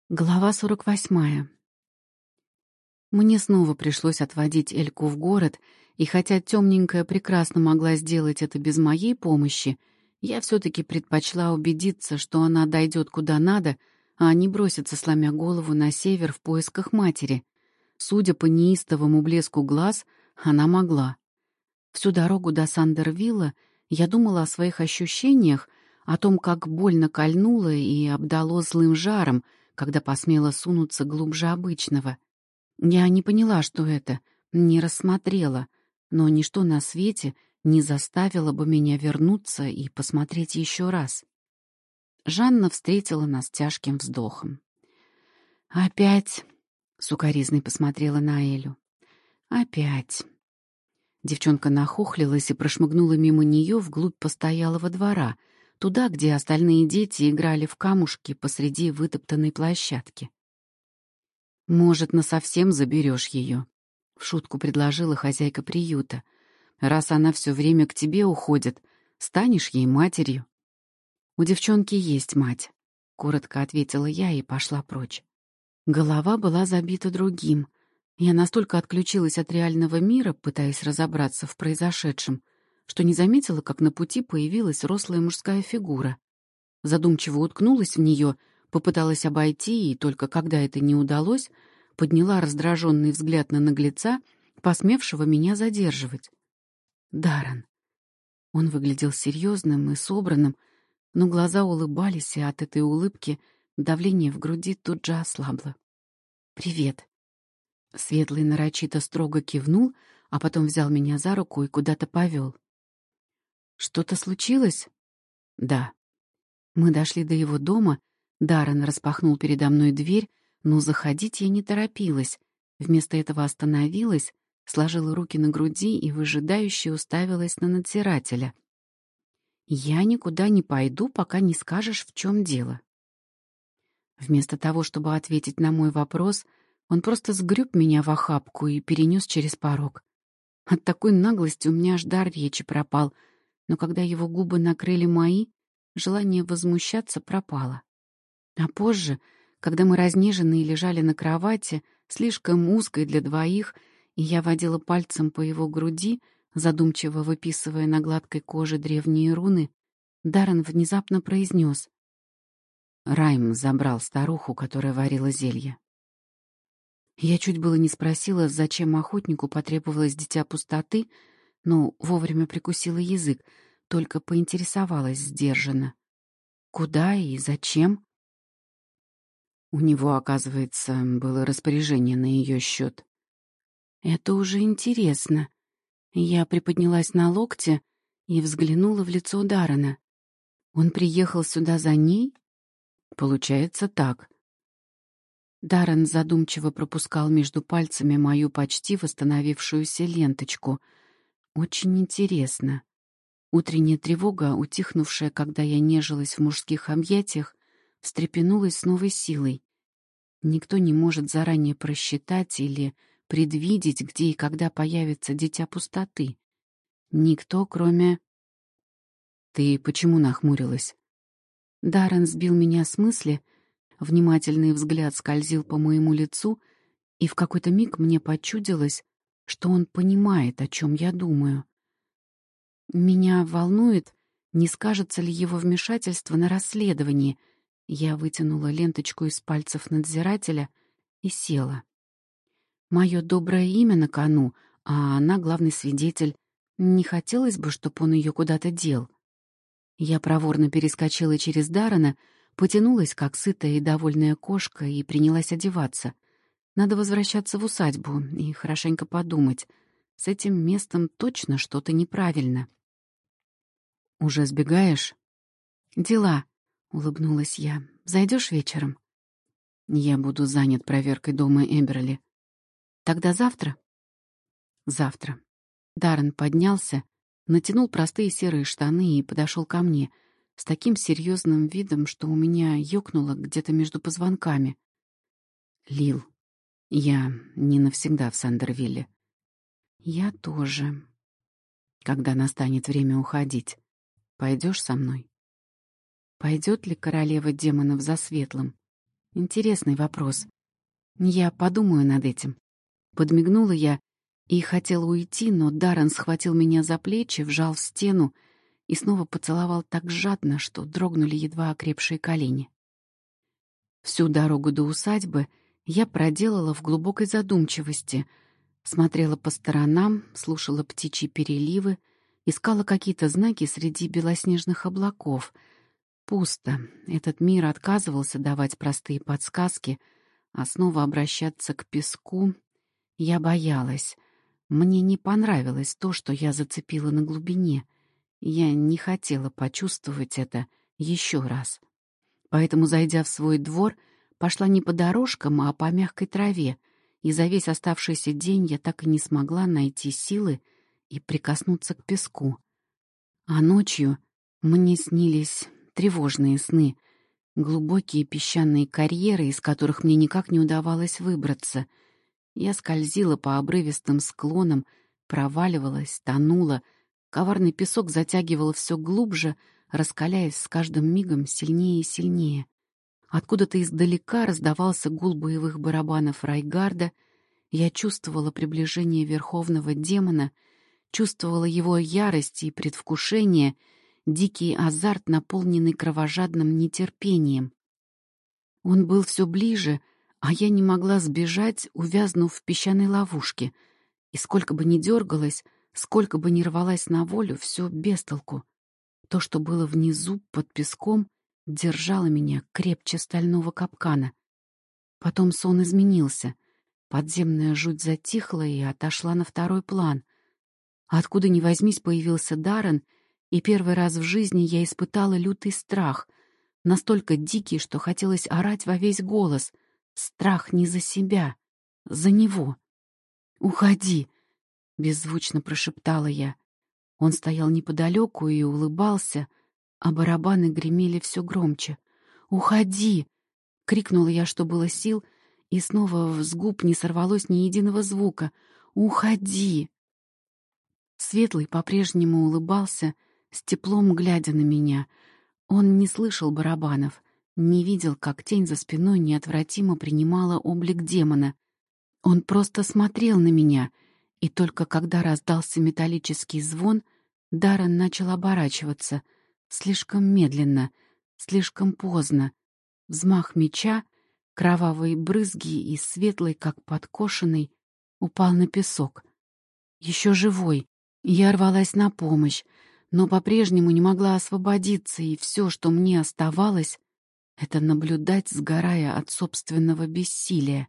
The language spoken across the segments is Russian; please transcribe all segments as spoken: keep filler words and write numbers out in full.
Глава сорок восьмая. Мне снова пришлось отводить Эльку в город, и хотя темненькая прекрасно могла сделать это без моей помощи, я все-таки предпочла убедиться, что она дойдет куда надо, а не бросится, сломя голову, на север в поисках матери. Судя по неистовому блеску глаз, она могла. Всю дорогу до Сандервилла я думала о своих ощущениях, о том, как больно кольнуло и обдало злым жаром, когда посмела сунуться глубже обычного. Я не поняла, что это, не рассмотрела, но ничто на свете не заставило бы меня вернуться и посмотреть еще раз. Жанна встретила нас тяжким вздохом. «Опять?» — сукоризной посмотрела на Элю. «Опять». Девчонка нахохлилась и прошмыгнула мимо нее вглубь постоялого двора, туда, где остальные дети играли в камушки посреди вытоптанной площадки. «Может, насовсем заберешь ее?» — в шутку предложила хозяйка приюта. «Раз она все время к тебе уходит, станешь ей матерью». «У девчонки есть мать», — коротко ответила я и пошла прочь. Голова была забита другим. Я настолько отключилась от реального мира, пытаясь разобраться в произошедшем, что не заметила, как на пути появилась рослая мужская фигура. Задумчиво уткнулась в нее, попыталась обойти, и только когда это не удалось, подняла раздраженный взгляд на наглеца, посмевшего меня задерживать. Даррен. Он выглядел серьезным и собранным, но глаза улыбались, и от этой улыбки давление в груди тут же ослабло. «Привет». Светлый нарочито строго кивнул, а потом взял меня за руку и куда-то повел. «Что-то случилось?» «Да». Мы дошли до его дома, Даррен распахнул передо мной дверь, но заходить я не торопилась. Вместо этого остановилась, сложила руки на груди и выжидающе уставилась на надзирателя. «Я никуда не пойду, пока не скажешь, в чем дело». Вместо того, чтобы ответить на мой вопрос, он просто сгреб меня в охапку и перенес через порог. От такой наглости у меня аж дар речи пропал, но когда его губы накрыли мои, желание возмущаться пропало. А позже, когда мы разнеженные лежали на кровати, слишком узкой для двоих, и я водила пальцем по его груди, задумчиво выписывая на гладкой коже древние руны, Даррен внезапно произнес: «Райм забрал старуху, которая варила зелье». Я чуть было не спросила, зачем охотнику потребовалось дитя пустоты, но вовремя прикусила язык, только поинтересовалась сдержанно. «Куда и зачем?» У него, оказывается, было распоряжение на ее счет. «Это уже интересно». Я приподнялась на локте и взглянула в лицо Даррена. «Он приехал сюда за ней?» «Получается так». Даррен задумчиво пропускал между пальцами мою почти восстановившуюся ленточку. «Очень интересно». Утренняя тревога, утихнувшая, когда я нежилась в мужских объятиях, встрепенулась с новой силой. Никто не может заранее просчитать или предвидеть, где и когда появится дитя пустоты. Никто, кроме... «Ты почему нахмурилась?» Даррен сбил меня с мысли, внимательный взгляд скользил по моему лицу, и в какой-то миг мне почудилось, что он понимает, о чем я думаю. Меня волнует, не скажется ли его вмешательство на расследовании. Я вытянула ленточку из пальцев надзирателя и села. Мое доброе имя на кону, а она главный свидетель. Не хотелось бы, чтобы он ее куда-то дел. Я проворно перескочила через Даррена, потянулась, как сытая и довольная кошка, и принялась одеваться. Надо возвращаться в усадьбу и хорошенько подумать. С этим местом точно что-то неправильно. «Уже сбегаешь?» «Дела», — улыбнулась я. «Зайдешь вечером?» «Я буду занят проверкой дома Эберли». «Тогда завтра?» «Завтра». Даррен поднялся, натянул простые серые штаны и подошел ко мне с таким серьезным видом, что у меня ёкнуло где-то между позвонками. «Лил, я не навсегда в Сандервилле». «Я тоже». «Когда настанет время уходить, пойдешь со мной?» Пойдет ли королева демонов за светлым? Интересный вопрос. Я подумаю над этим. Подмигнула я и хотела уйти, но Даррен схватил меня за плечи, вжал в стену и снова поцеловал так жадно, что дрогнули едва окрепшие колени. Всю дорогу до усадьбы я проделала в глубокой задумчивости, смотрела по сторонам, слушала птичьи переливы, искала какие-то знаки среди белоснежных облаков. Пусто. Этот мир отказывался давать простые подсказки, а снова обращаться к песку я боялась. Мне не понравилось то, что я зацепила на глубине. Я не хотела почувствовать это еще раз. Поэтому, зайдя в свой двор, пошла не по дорожкам, а по мягкой траве, и за весь оставшийся день я так и не смогла найти силы и прикоснуться к песку. А ночью мне снились тревожные сны, глубокие песчаные карьеры, из которых мне никак не удавалось выбраться. Я скользила по обрывистым склонам, проваливалась, тонула. Коварный песок затягивал все глубже, раскаляясь с каждым мигом сильнее и сильнее. Откуда-то издалека раздавался гул боевых барабанов Райгарда. Я чувствовала приближение верховного демона, чувствовала его ярость и предвкушение, дикий азарт, наполненный кровожадным нетерпением. Он был все ближе, а я не могла сбежать, увязнув в песчаной ловушке. И сколько бы ни дергалась, сколько бы ни рвалась на волю, все без толку. То, что было внизу, под песком, держало меня крепче стального капкана. Потом сон изменился. Подземная жуть затихла и отошла на второй план. Откуда ни возьмись появился Даррен, и первый раз в жизни я испытала лютый страх, настолько дикий, что хотелось орать во весь голос. Страх не за себя, за него. «Уходи!» — беззвучно прошептала я. Он стоял неподалеку и улыбался, а барабаны гремели все громче. «Уходи!» — крикнула я, что было сил, и снова с губ не сорвалось ни единого звука. «Уходи!» Светлый по-прежнему улыбался, с теплом глядя на меня. Он не слышал барабанов, не видел, как тень за спиной неотвратимо принимала облик демона. Он просто смотрел на меня, и только когда раздался металлический звон, Даррен начал оборачиваться. Слишком медленно, слишком поздно. Взмах меча, кровавые брызги и светлый, как подкошенный, упал на песок. Еще живой. Я рвалась на помощь, но по-прежнему не могла освободиться, и все, что мне оставалось, — это наблюдать, сгорая от собственного бессилия.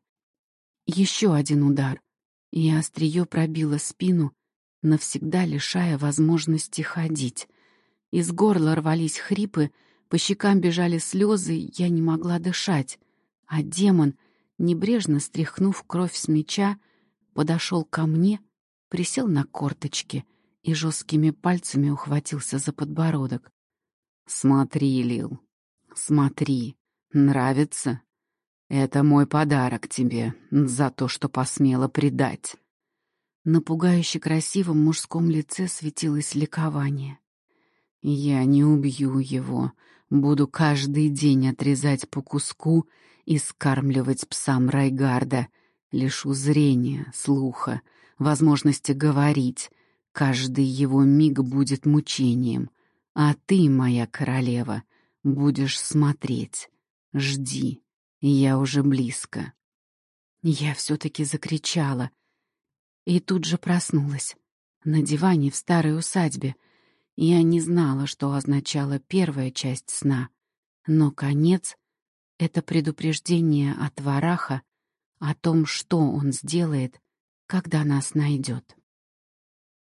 Еще один удар, и острие пробило спину, навсегда лишая возможности ходить. Из горла рвались хрипы, по щекам бежали слезы, я не могла дышать, а демон, небрежно стряхнув кровь с меча, подошел ко мне, присел на корточки и жесткими пальцами ухватился за подбородок. «Смотри, Лил, смотри. Нравится? Это мой подарок тебе за то, что посмела предать». На пугающе красивом мужском лице светилось ликование. «Я не убью его. Буду каждый день отрезать по куску и скармливать псам Райгарда. Лишу зрения, слуха, возможности говорить. Каждый его миг будет мучением. А ты, моя королева, будешь смотреть. Жди, я уже близко». Я все-таки закричала и тут же проснулась. На диване в старой усадьбе. Я не знала, что означала первая часть сна, но конец — это предупреждение от Вараха о том, что он сделает, когда нас найдет.